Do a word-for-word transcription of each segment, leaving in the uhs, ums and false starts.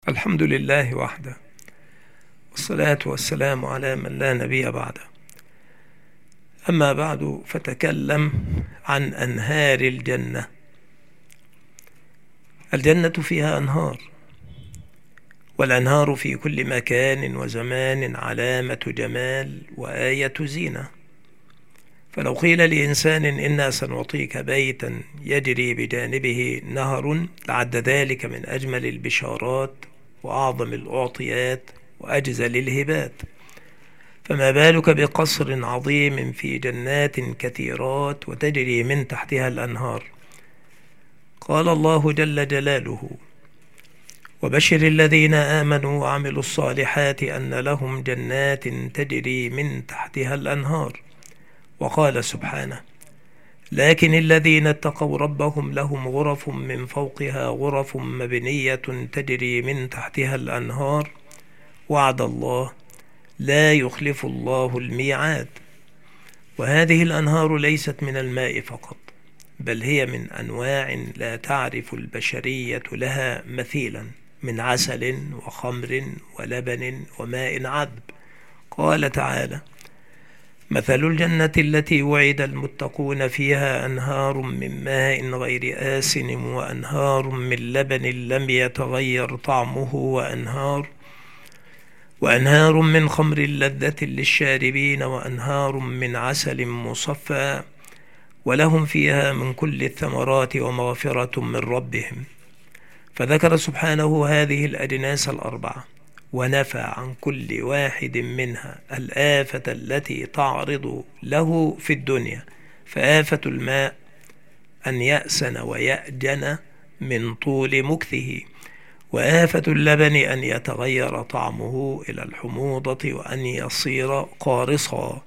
الحمد لله وحده، والصلاة والسلام على من لا نبي بعده. أما بعد، فتكلم عن أنهار الجنة. الجنة فيها أنهار، والأنهار في كل مكان وزمان علامة جمال وآية زينة. فلو قيل لإنسان إنا سنعطيك بيتا يجري بجانبه نهر لعد ذلك من أجمل البشارات وأعظم الأعطيات وأجزل الهبات، فما بالك بقصر عظيم في جنات كثيرات وتجري من تحتها الأنهار. قال الله جل جلاله: وبشر الذين آمنوا وعملوا الصالحات أن لهم جنات تجري من تحتها الأنهار. وقال سبحانه: لكن الذين اتقوا ربهم لهم غرف من فوقها غرف مبنية تجري من تحتها الأنهار، وعد الله لا يخلف الله الميعاد. وهذه الأنهار ليست من الماء فقط، بل هي من أنواع لا تعرف البشرية لها مثيلا، من عسل وخمر ولبن وماء عذب. قال تعالى: مثل الجنة التي وعد المتقون فيها أنهار من ماء غير آسن وأنهار من لبن لم يتغير طعمه وأنهار وأنهار من خمر لذة للشاربين وأنهار من عسل مصفى، ولهم فيها من كل الثمرات ومغفرة من ربهم. فذكر سبحانه هذه الأجناس الأربعة، ونفى عن كل واحد منها الآفة التي تعرض له في الدنيا، فآفة الماء أن يأسن ويأجن من طول مكثه، وآفة اللبن أن يتغير طعمه إلى الحموضة وأن يصير قارصا،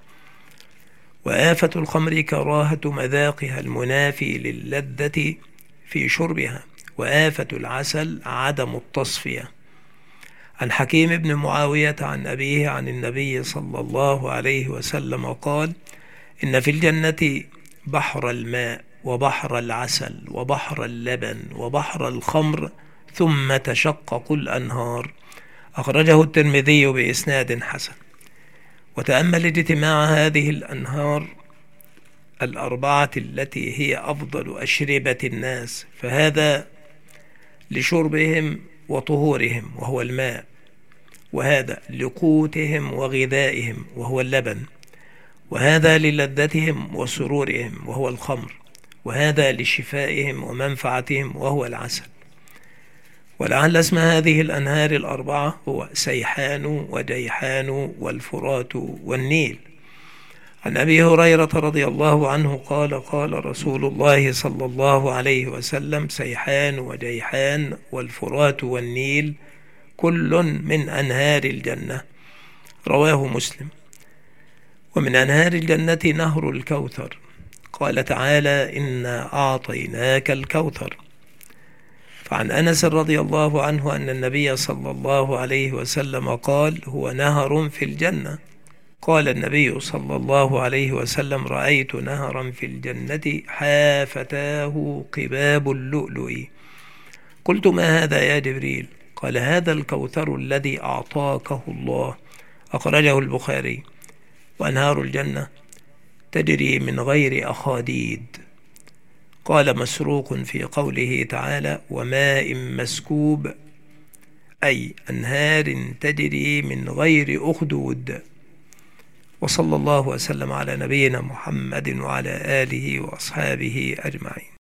وآفة الخمر كراهة مذاقها المنافي للذة في شربها، وآفة العسل عدم التصفية. عن حكيم بن معاوية عن أبيه عن النبي صلى الله عليه وسلم قال: إن في الجنة بحر الماء وبحر العسل وبحر اللبن وبحر الخمر ثم تشقق الأنهار. أخرجه الترمذي بإسناد حسن. وتأمل اجتماع هذه الأنهار الأربعة التي هي أفضل أشربة الناس، فهذا لشربهم وطهورهم وهو الماء، وهذا لقوتهم وغذائهم وهو اللبن، وهذا للذتهم وسرورهم وهو الخمر، وهذا لشفائهم ومنفعتهم وهو العسل. ولعل اسم هذه الأنهار الأربعة هو سيحان وجيحان والفرات والنيل. عن أبي هريرة رضي الله عنه قال: قال رسول الله صلى الله عليه وسلم: سيحان وجيحان والفرات والنيل كل من أنهار الجنة. رواه مسلم. ومن أنهار الجنة نهر الكوثر. قال تعالى: إنا أعطيناك الكوثر. فعن أنس رضي الله عنه أن النبي صلى الله عليه وسلم قال: هو نهر في الجنة. قال النبي صلى الله عليه وسلم: رأيت نهرا في الجنة حافتاه قباب اللؤلؤ. قلت: ما هذا يا جبريل؟ قال: هذا الكوثر الذي أعطاكه الله. أخرجه البخاري. وأنهار الجنة تجري من غير أخاديد. قال مسروق في قوله تعالى: وماء مسكوب، أي أنهار تجري من غير أخدود. وصلى الله وسلم على نبينا محمد وعلى آله وأصحابه أجمعين.